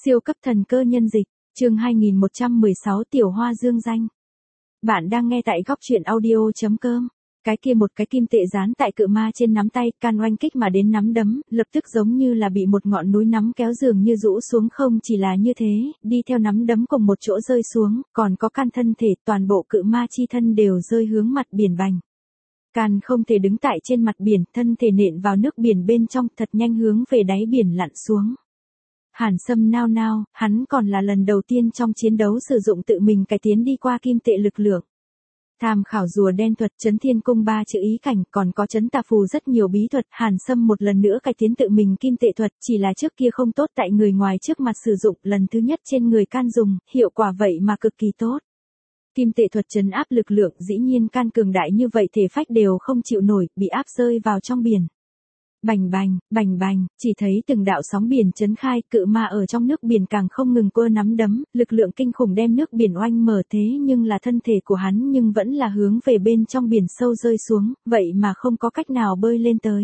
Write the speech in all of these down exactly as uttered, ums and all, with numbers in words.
Siêu cấp thần cơ nhân dịch, chương hai nghìn một trăm mười sáu Tiểu Hoa dương danh. Bạn đang nghe tại góc truyện audio.com. Cái kia một cái kim tệ dán tại cự ma trên nắm tay, can oanh kích mà đến nắm đấm, lập tức giống như là bị một ngọn núi nắm kéo dường như rũ xuống. Không chỉ là như thế, đi theo nắm đấm cùng một chỗ rơi xuống, còn có can thân thể, toàn bộ cự ma chi thân đều rơi hướng mặt biển bành. Can không thể đứng tại trên mặt biển, thân thể nện vào nước biển bên trong, thật nhanh hướng về đáy biển lặn xuống. Hàn Sâm nao nao, hắn còn là lần đầu tiên trong chiến đấu sử dụng tự mình cải tiến đi qua kim tệ lực lượng. Tham khảo rùa đen thuật, chấn thiên cung ba chữ ý cảnh, còn có chấn tà phù rất nhiều bí thuật. Hàn Sâm một lần nữa cải tiến tự mình kim tệ thuật, chỉ là trước kia không tốt tại người ngoài trước mặt sử dụng, lần thứ nhất trên người can dùng, hiệu quả vậy mà cực kỳ tốt. Kim tệ thuật trấn áp lực lượng, dĩ nhiên can cường đại như vậy thể phách đều không chịu nổi, bị áp rơi vào trong biển. Bành bành, bành bành, chỉ thấy từng đạo sóng biển chấn khai, cự ma ở trong nước biển càng không ngừng quơ nắm đấm, lực lượng kinh khủng đem nước biển oanh mở. Thế nhưng là thân thể của hắn nhưng vẫn là hướng về bên trong biển sâu rơi xuống, vậy mà không có cách nào bơi lên tới.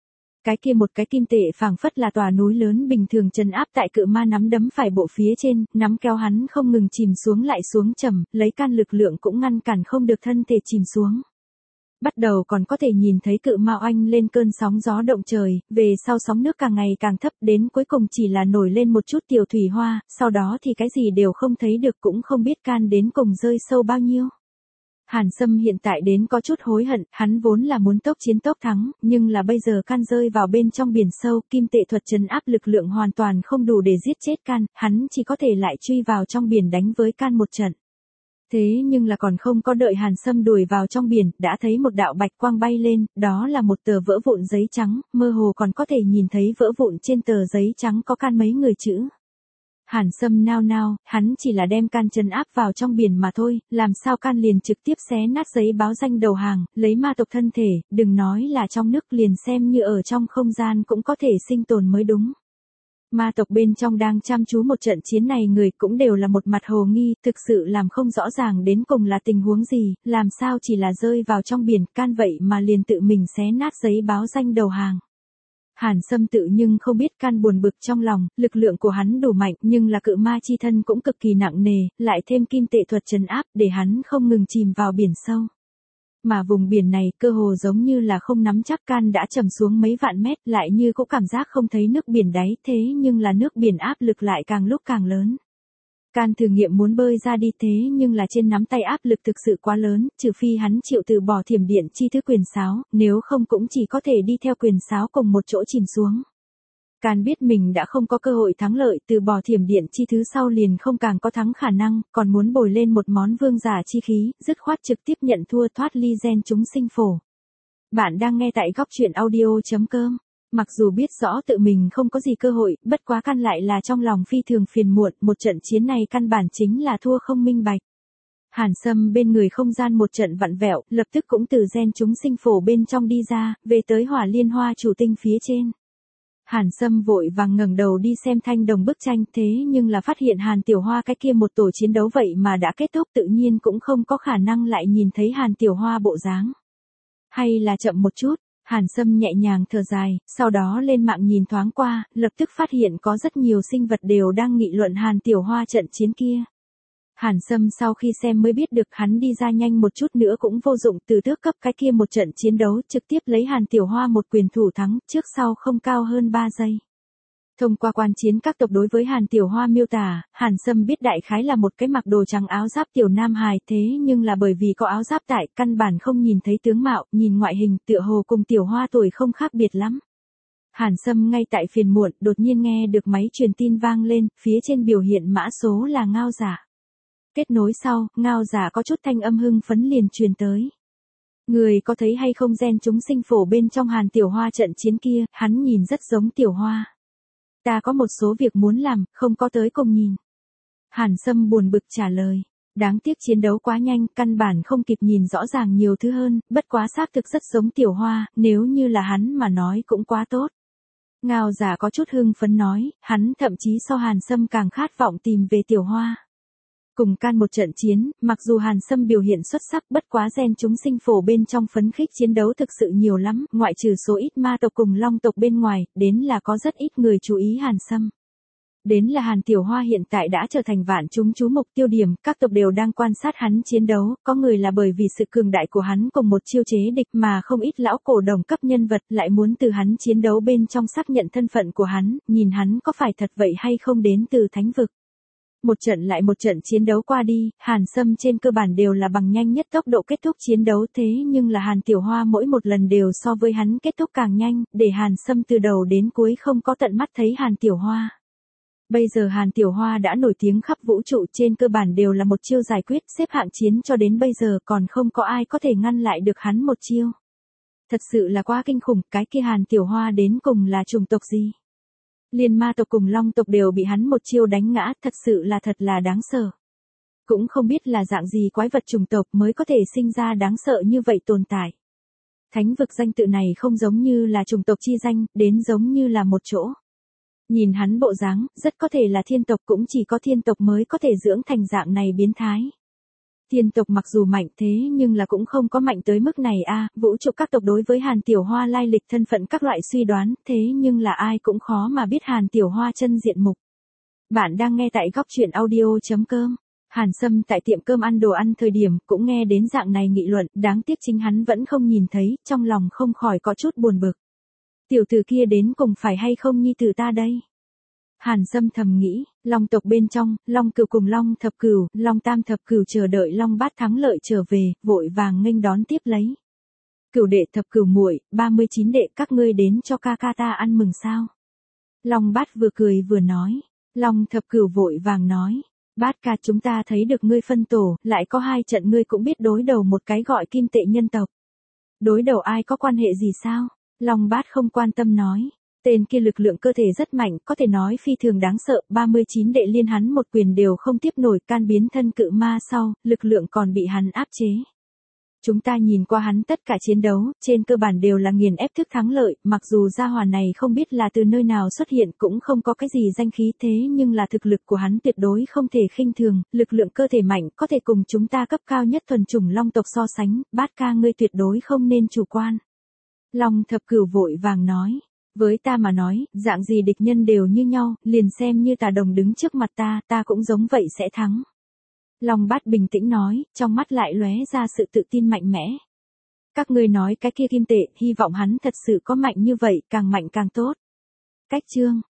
Cái kia một cái kim tệ phảng phất là tòa núi lớn bình thường trấn áp tại cự ma nắm đấm phải bộ phía trên, nắm kéo hắn không ngừng chìm xuống lại xuống trầm, lấy can lực lượng cũng ngăn cản không được thân thể chìm xuống. Bắt đầu còn có thể nhìn thấy cự ma oanh lên cơn sóng gió động trời, về sau sóng nước càng ngày càng thấp, đến cuối cùng chỉ là nổi lên một chút tiểu thủy hoa, sau đó thì cái gì đều không thấy được, cũng không biết can đến cùng rơi sâu bao nhiêu. Hàn Sâm hiện tại đến có chút hối hận, hắn vốn là muốn tốc chiến tốc thắng, nhưng là bây giờ can rơi vào bên trong biển sâu, kim tệ thuật trấn áp lực lượng hoàn toàn không đủ để giết chết can, hắn chỉ có thể lại truy vào trong biển đánh với can một trận. Thế nhưng là còn không có đợi Hàn Sâm đuổi vào trong biển, đã thấy một đạo bạch quang bay lên, đó là một tờ vỡ vụn giấy trắng, mơ hồ còn có thể nhìn thấy vỡ vụn trên tờ giấy trắng có can mấy người chữ. Hàn Sâm nao nao, hắn chỉ là đem can trấn áp vào trong biển mà thôi, làm sao can liền trực tiếp xé nát giấy báo danh đầu hàng, lấy ma tộc thân thể, đừng nói là trong nước, liền xem như ở trong không gian cũng có thể sinh tồn mới đúng. Ma tộc bên trong đang chăm chú một trận chiến này, người cũng đều là một mặt hồ nghi, thực sự làm không rõ ràng đến cùng là tình huống gì, làm sao chỉ là rơi vào trong biển, can vậy mà liền tự mình xé nát giấy báo danh đầu hàng. Hàn Sâm tự nhưng không biết can buồn bực trong lòng, lực lượng của hắn đủ mạnh nhưng là cự ma chi thân cũng cực kỳ nặng nề, lại thêm kim tệ thuật trấn áp để hắn không ngừng chìm vào biển sâu. Mà vùng biển này cơ hồ giống như là không nắm chắc, can đã trầm xuống mấy vạn mét, lại như cũng cảm giác không thấy nước biển đáy, thế nhưng là nước biển áp lực lại càng lúc càng lớn. Can thử nghiệm muốn bơi ra đi, thế nhưng là trên nắm tay áp lực thực sự quá lớn, trừ phi hắn chịu từ bỏ thiểm điện chi thứ quyền sáo, nếu không cũng chỉ có thể đi theo quyền sáo cùng một chỗ chìm xuống. Can biết mình đã không có cơ hội thắng lợi, từ bỏ thiểm điện chi thứ sau liền không càng có thắng khả năng, còn muốn bồi lên một món vương giả chi khí, dứt khoát trực tiếp nhận thua, thoát ly gen chúng sinh phổ. Bạn đang nghe tại góc truyện audio.com. Mặc dù biết rõ tự mình không có gì cơ hội, bất quá can lại là trong lòng phi thường phiền muộn, một trận chiến này căn bản chính là thua không minh bạch. Hàn Sâm bên người không gian một trận vặn vẹo, lập tức cũng từ gen chúng sinh phổ bên trong đi ra, về tới hỏa liên hoa chủ tinh phía trên. Hàn Sâm vội vàng ngẩng đầu đi xem thanh đồng bức tranh, thế nhưng là phát hiện Hàn Tiểu Hoa cái kia một tổ chiến đấu vậy mà đã kết thúc, tự nhiên cũng không có khả năng lại nhìn thấy Hàn Tiểu Hoa bộ dáng. Hay là chậm một chút. Hàn Sâm nhẹ nhàng thở dài, sau đó lên mạng nhìn thoáng qua, lập tức phát hiện có rất nhiều sinh vật đều đang nghị luận Hàn Tiểu Hoa trận chiến kia. Hàn Sâm sau khi xem mới biết được hắn đi ra nhanh một chút nữa cũng vô dụng, từ tước cấp cái kia một trận chiến đấu trực tiếp lấy Hàn Tiểu Hoa một quyền thủ thắng, trước sau không cao hơn ba giây. Thông qua quan chiến các tộc đối với Hàn Tiểu Hoa miêu tả, Hàn Sâm biết đại khái là một cái mặc đồ trắng áo giáp tiểu nam hài, thế nhưng là bởi vì có áo giáp tại, căn bản không nhìn thấy tướng mạo, nhìn ngoại hình tựa hồ cùng Tiểu Hoa tuổi không khác biệt lắm. Hàn Sâm ngay tại phiền muộn, đột nhiên nghe được máy truyền tin vang lên, phía trên biểu hiện mã số là Ngao Giả. Kết nối sau, Ngao Giả có chút thanh âm hưng phấn liền truyền tới. Người có thấy hay không gen chúng sinh phổ bên trong Hàn Tiểu Hoa trận chiến kia, hắn nhìn rất giống Tiểu Hoa. Ta có một số việc muốn làm, không có tới cùng nhìn. Hàn Sâm buồn bực trả lời. Đáng tiếc chiến đấu quá nhanh, căn bản không kịp nhìn rõ ràng nhiều thứ hơn, bất quá xác thực rất giống Tiểu Hoa, nếu như là hắn mà nói cũng quá tốt. Ngao Giả có chút hưng phấn nói, hắn thậm chí so Hàn Sâm càng khát vọng tìm về Tiểu Hoa. Cùng can một trận chiến, mặc dù Hàn Sâm biểu hiện xuất sắc, bất quá gen chúng sinh phổ bên trong phấn khích chiến đấu thực sự nhiều lắm, ngoại trừ số ít ma tộc cùng long tộc bên ngoài, đến là có rất ít người chú ý Hàn Sâm. Đến là Hàn Tiểu Hoa hiện tại đã trở thành vạn chúng chú mục tiêu điểm, các tộc đều đang quan sát hắn chiến đấu, có người là bởi vì sự cường đại của hắn cùng một chiêu chế địch mà không ít lão cổ đồng cấp nhân vật lại muốn từ hắn chiến đấu bên trong xác nhận thân phận của hắn, nhìn hắn có phải thật vậy hay không đến từ thánh vực. Một trận lại một trận chiến đấu qua đi, Hàn Sâm trên cơ bản đều là bằng nhanh nhất tốc độ kết thúc chiến đấu thế nhưng là Hàn Tiểu Hoa mỗi một lần đều so với hắn kết thúc càng nhanh, để Hàn Sâm từ đầu đến cuối không có tận mắt thấy Hàn Tiểu Hoa. Bây giờ Hàn Tiểu Hoa đã nổi tiếng khắp vũ trụ trên cơ bản đều là một chiêu giải quyết xếp hạng chiến cho đến bây giờ còn không có ai có thể ngăn lại được hắn một chiêu. Thật sự là quá kinh khủng, cái kia Hàn Tiểu Hoa đến cùng là chủng tộc gì? Liên ma tộc cùng long tộc đều bị hắn một chiêu đánh ngã, thật sự là thật là đáng sợ. Cũng không biết là dạng gì quái vật chủng tộc mới có thể sinh ra đáng sợ như vậy tồn tại. Thánh vực danh tự này không giống như là chủng tộc chi danh, đến giống như là một chỗ. Nhìn hắn bộ dáng, rất có thể là thiên tộc cũng chỉ có thiên tộc mới có thể dưỡng thành dạng này biến thái. Thiên tộc mặc dù mạnh thế nhưng là cũng không có mạnh tới mức này a. Vũ trụ các tộc đối với Hàn Tiểu Hoa lai lịch thân phận các loại suy đoán, thế nhưng là ai cũng khó mà biết Hàn Tiểu Hoa chân diện mục. Bạn đang nghe tại góc truyện audio.com. Hàn Sâm tại tiệm cơm ăn đồ ăn thời điểm cũng nghe đến dạng này nghị luận, đáng tiếc chính hắn vẫn không nhìn thấy, trong lòng không khỏi có chút buồn bực. Tiểu tử kia đến cùng phải hay không nhi tử ta đây? Hàn Sâm thầm nghĩ, Long tộc bên trong, Long Cửu cùng Long Thập Cửu, Long Tam Thập Cửu chờ đợi Long Bát thắng lợi trở về, vội vàng nghênh đón tiếp lấy. Cửu đệ Thập Cửu muội, ba mươi chín đệ các ngươi đến cho ca ca ta ăn mừng sao? Long Bát vừa cười vừa nói, Long Thập Cửu vội vàng nói, Bát ca chúng ta thấy được ngươi phân tổ, lại có hai trận ngươi cũng biết đối đầu một cái gọi kim tệ nhân tộc. Đối đầu ai có quan hệ gì sao? Long Bát không quan tâm nói. Tên kia lực lượng cơ thể rất mạnh, có thể nói phi thường đáng sợ, ba mươi chín đệ liên hắn một quyền đều không tiếp nổi, can biến thân cự ma sau, lực lượng còn bị hắn áp chế. Chúng ta nhìn qua hắn tất cả chiến đấu, trên cơ bản đều là nghiền ép thức thắng lợi, mặc dù gia hỏa này không biết là từ nơi nào xuất hiện cũng không có cái gì danh khí thế nhưng là thực lực của hắn tuyệt đối không thể khinh thường, lực lượng cơ thể mạnh có thể cùng chúng ta cấp cao nhất thuần chủng long tộc so sánh, Bát ca ngươi tuyệt đối không nên chủ quan. Long Thập Cửu vội vàng nói. Với ta mà nói, dạng gì địch nhân đều như nhau, liền xem như tà đồng đứng trước mặt ta, ta cũng giống vậy sẽ thắng. Long Bát bình tĩnh nói, trong mắt lại lóe ra sự tự tin mạnh mẽ. Các ngươi nói cái kia kim tệ, hy vọng hắn thật sự có mạnh như vậy, càng mạnh càng tốt. Cách chương.